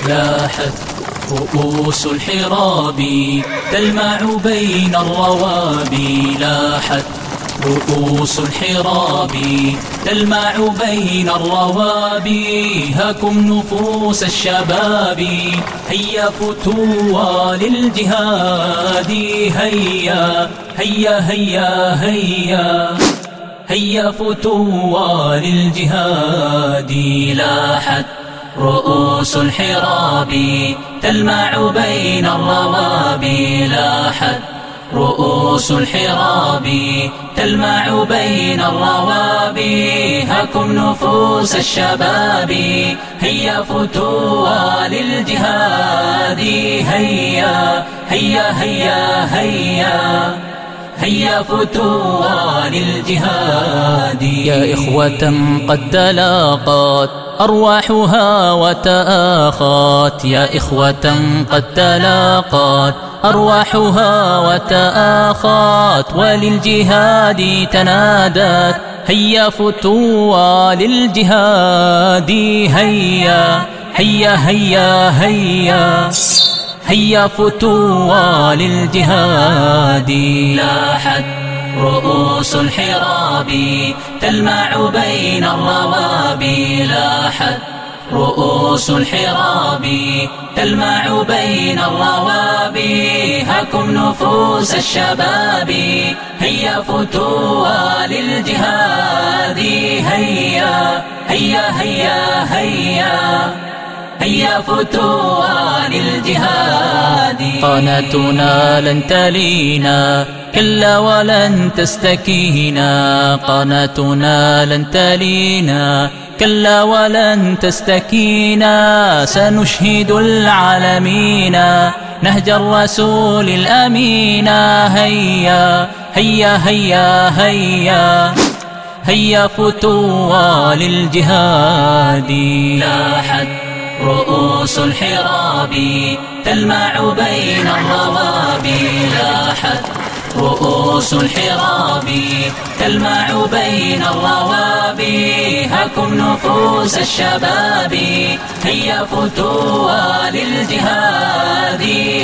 لاحت رؤوس الحراب تلمع بين الروابي، لاحت رؤوس الحراب تلمع بين الروابي. هاكم نفوس الشباب هيا فتوا للجهاد، هيا هيا هيا هيا هيا فتوا للجهاد. لاحت رؤوس الحراب تلمع بين الروابي، لاحت رؤوس الحراب تلمع بين الروابي. هاكم نفوس الشباب هيا فتوا للجهاد، هيا هيا هيا هيا هيا فتوا للجهاد. يا إخوة قد تلاقت أرواحها وتآخت، يا إخوة قد تلاقت أرواحها وتآخت، وللجهاد تنادت هيا فتوا للجهاد، هيا هيا هيا هيا هيا فتوا للجهاد. لاحت رؤوس الحراب تلمع بين الروابي، لاحت رؤوس الحراب تلمع بين الروابي. هاكم نفوس الشباب هيا فتوا للجهاد، هيا هيا هيا هيا هيا فتوا للجهاد. قناتنا لن تلينا كلا ولن تستكينا، قناتنا لن تلينا كلا ولن تستكينا. سنشهد العالمين نهج الرسول الأمين، هيا هيا هيا هيا هيا فتوا للجهاد. لاحت رؤوس الحراب تلمع بين الروابي، لاحت رؤوس الحراب تلمع بين الروابي. هاكم نفوس الشباب هيا فتوا للجهاد،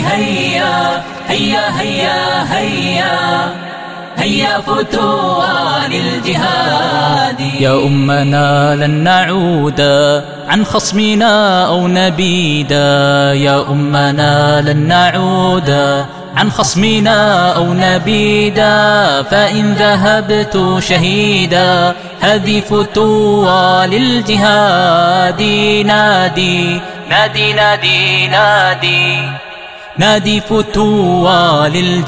هيا هيا هيا هيا هيا فتوا للجهاد. يا أمنا لن نعود عن خصمنا أو نبيدا، يا أمنا لن نعود عن خصمنا أو نبيدا. فإن ذهبت شهيدا هذه فتوى للجهاد. نادي نادي نادي نادي نادي فتوى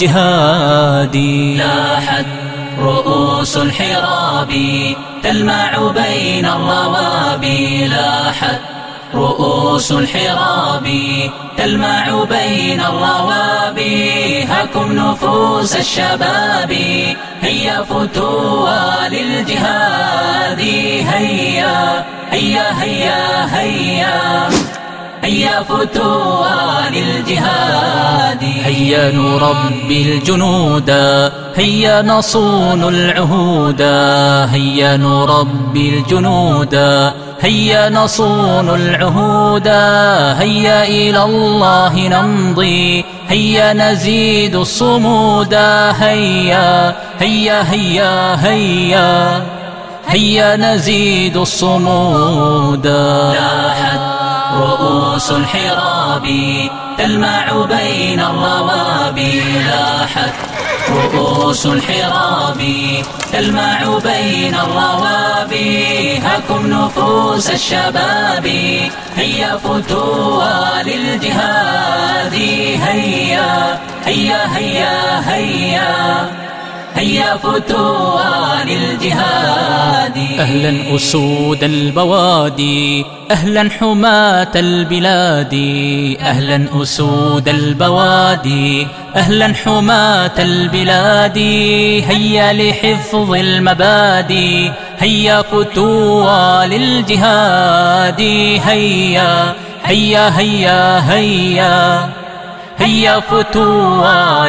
للجهاد. لاحت رؤوس الحراب تلمع بين الروابي، لاحت رؤوس الحراب تلمع بين الروابي. هاكم نفوس الشباب هيا فتوا للجهاد، هيا هيا هيا هيا هيا فتوا للجهاد. هيا نربي الجنود هيا نصون العهود، هيا نربي الجنود هيا نصون العهود. هيا إلى الله نمضي هيا نزيد الصمود، هيا هيا هيا هيا هيا نزيد الصمود. لاحت رؤوس الحراب تلمع بين الروابي، لاحت رؤوس الحراب تلمع بين الروابي. هاكم نفوس الشباب هيا فتوا للجهاد، هيا هيا هيا هيا هيا فتوا للجهاد. أهلا أسود البوادي أهلا حماة البلاد، أهلا أسود البوادي أهلا حماة البلاد. هيا لحفظ المبادئ هيا فتوا للجهاد، هيا هيا هيا هيا هيا فتوا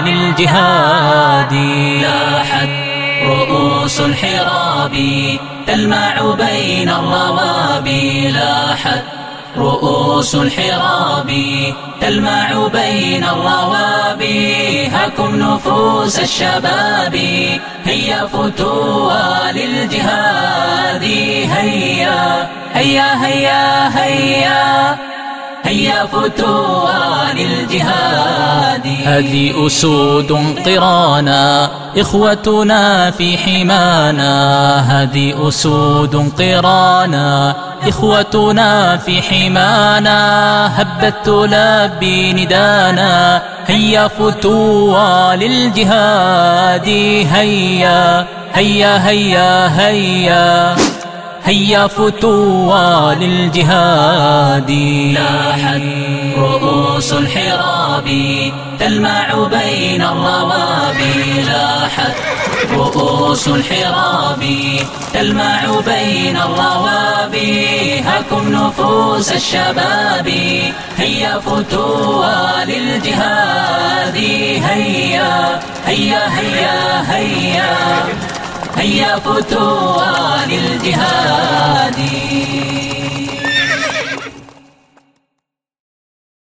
للجهاد. لاحت رؤوس الحراب تلمع بين الروابي، لاحت رؤوس رؤوس الحراب تلمع بين الروابي. هاكم نفوس الشباب هيا فتوا للجهاد. هيا هيا هيا هيا هيا فتوا للجهاد. هذه أسود قرانا إخوتنا في حمانا. هذه أسود قرانا إخوتنا في حمانا. هبت تلبي ندانا هيا فتوا للجهاد. هيا هيا هيا هيا هيا فتوا للجهاد. لاحت رؤوس الحراب تلمع بين الروابي. لاحت رؤوس الحراب تلمع بين الروابي. هاكم نفوس الشباب هيا فتوا للجهاد. هيا هيا هيا هيا هيا فتوا للجهاد.